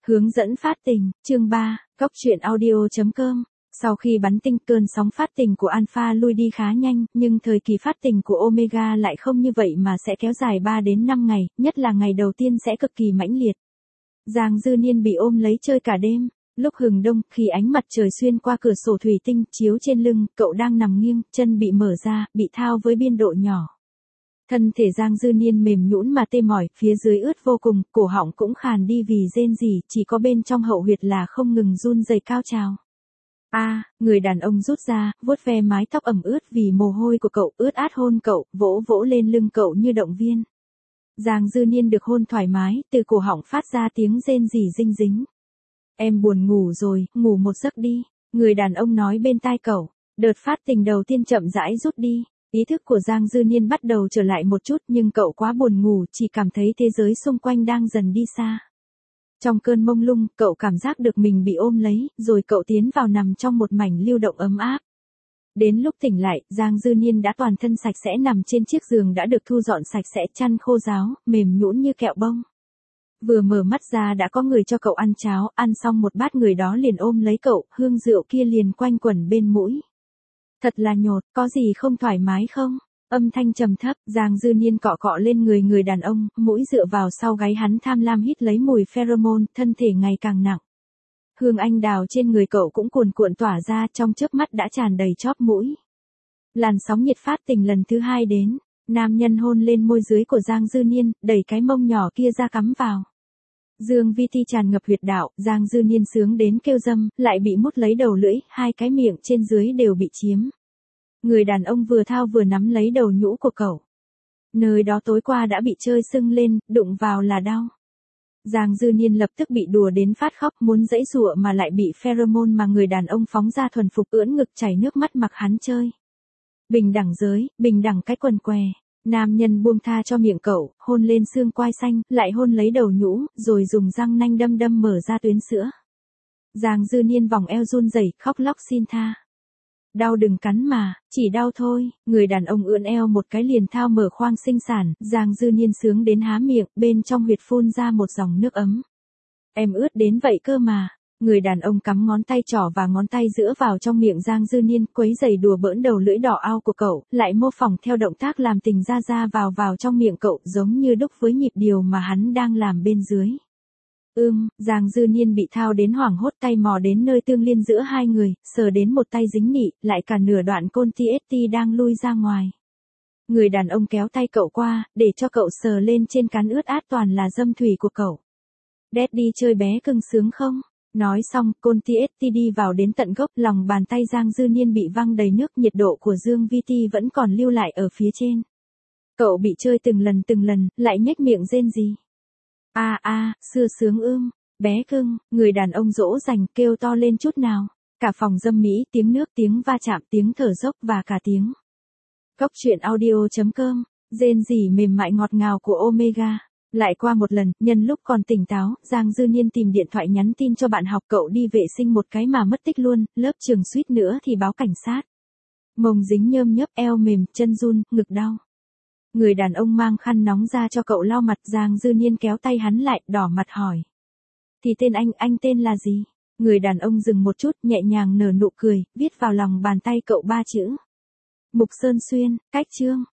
Hướng dẫn phát tình, chương 3, Cóc truyện audio.com. Sau khi bắn tinh, cơn sóng phát tình của Alpha lui đi khá nhanh, nhưng thời kỳ phát tình của Omega lại không như vậy mà sẽ kéo dài 3 đến 5 ngày, nhất là ngày đầu tiên sẽ cực kỳ mãnh liệt. Giang Dư Niên bị ôm lấy chơi cả đêm. Lúc hừng đông, khi ánh mặt trời xuyên qua cửa sổ thủy tinh chiếu trên lưng, cậu đang nằm nghiêng, chân bị mở ra, bị thao với biên độ nhỏ. Thân thể Giang Dư Niên mềm nhũn mà tê mỏi, phía dưới ướt vô cùng, cổ họng cũng khàn đi vì rên rỉ, chỉ có bên trong hậu huyệt là không ngừng run rẩy cao trào. Người đàn ông rút ra, vuốt ve mái tóc ẩm ướt vì mồ hôi của cậu, ướt át hôn cậu, vỗ vỗ lên lưng cậu như động viên. Giang Dư Niên được hôn thoải mái, từ cổ họng phát ra tiếng rên rỉ dinh dính. Em buồn ngủ rồi, ngủ một giấc đi, người đàn ông nói bên tai cậu. Đợt phát tình đầu tiên chậm rãi rút đi. Ý thức của Giang Dư Niên bắt đầu trở lại một chút, nhưng cậu quá buồn ngủ, chỉ cảm thấy thế giới xung quanh đang dần đi xa. Trong cơn mông lung, cậu cảm giác được mình bị ôm lấy, rồi cậu tiến vào nằm trong một mảnh lưu động ấm áp. Đến lúc tỉnh lại, Giang Dư Niên đã toàn thân sạch sẽ nằm trên chiếc giường đã được thu dọn sạch sẽ, chăn khô ráo, mềm nhũn như kẹo bông. Vừa mở mắt ra đã có người cho cậu ăn cháo, ăn xong một bát người đó liền ôm lấy cậu, hương rượu kia liền quanh quẩn bên mũi. Thật là nhột, có gì không thoải mái không? Âm thanh trầm thấp, Giang Dư Niên cọ cọ lên người đàn ông, mũi dựa vào sau gáy hắn tham lam hít lấy mùi pheromone, thân thể ngày càng nặng. Hương anh đào trên người cậu cũng cuồn cuộn tỏa ra, trong chớp mắt đã tràn đầy chóp mũi. Làn sóng nhiệt phát tình lần thứ 2 đến, nam nhân hôn lên môi dưới của Giang Dư Niên, đẩy cái mông nhỏ kia ra cắm vào. Dương vi ti tràn ngập huyệt đạo, Giang Dư Niên sướng đến kêu dâm, lại bị mút lấy đầu lưỡi, hai cái miệng trên dưới đều bị chiếm. Người đàn ông vừa thao vừa nắm lấy đầu nhũ của cậu. Nơi đó tối qua đã bị chơi sưng lên, đụng vào là đau. Giang Dư Niên lập tức bị đùa đến phát khóc, muốn giãy giụa mà lại bị pheromone mà người đàn ông phóng ra thuần phục ưỡn ngực chảy nước mắt mặc hắn chơi. Bình đẳng giới, bình đẳng cái quần què. Nam nhân buông tha cho miệng cậu, hôn lên xương quai xanh, lại hôn lấy đầu nhũ, rồi dùng răng nanh đâm đâm mở ra tuyến sữa. Giang Dư Niên vòng eo run rẩy, khóc lóc xin tha. Đau đừng cắn mà, chỉ đau thôi. Người đàn ông ưỡn eo một cái liền thao mở khoang sinh sản, Giang Dư Niên sướng đến há miệng, bên trong huyệt phun ra một dòng nước ấm. Em ướt đến vậy cơ mà. Người đàn ông cắm ngón tay trỏ và ngón tay giữa vào trong miệng Giang Dư Niên, quấy giày đùa bỡn đầu lưỡi đỏ ao của cậu, lại mô phỏng theo động tác làm tình ra vào trong miệng cậu, giống như đúc với nhịp điều mà hắn đang làm bên dưới. Giang Dư Niên bị thao đến hoảng hốt, tay mò đến nơi tương liên giữa hai người, sờ đến một tay dính nị, lại cả nửa đoạn côn TST đang lui ra ngoài. Người đàn ông kéo tay cậu qua, để cho cậu sờ lên trên cán ướt át toàn là dâm thủy của cậu. Daddy chơi bé cưng sướng không? Nói xong, côn TST đi vào đến tận gốc, lòng bàn tay Giang Dư Niên bị văng đầy nước, nhiệt độ của Dương Vi Ti vẫn còn lưu lại ở phía trên. Cậu bị chơi từng lần, lại nhếch miệng rên rỉ. Xưa sướng bé cưng, người đàn ông dỗ dành kêu to lên chút nào. Cả phòng dâm mỹ, tiếng nước, tiếng va chạm, tiếng thở dốc và cả tiếng. Cóc truyện audio.com, rên rỉ mềm mại ngọt ngào của Omega. Lại qua một lần, nhân lúc còn tỉnh táo, Giang Dư Niên tìm điện thoại nhắn tin cho bạn học cậu đi vệ sinh một cái mà mất tích luôn, lớp trường suýt nữa thì báo cảnh sát. Mông dính nhơm nhớp, eo mềm, chân run, ngực đau. Người đàn ông mang khăn nóng ra cho cậu lau mặt, Giang Dư Niên kéo tay hắn lại, đỏ mặt hỏi. Thì tên anh tên là gì? Người đàn ông dừng một chút, nhẹ nhàng nở nụ cười, viết vào lòng bàn tay cậu 3 chữ. Mục Sơn Xuyên, cách chương.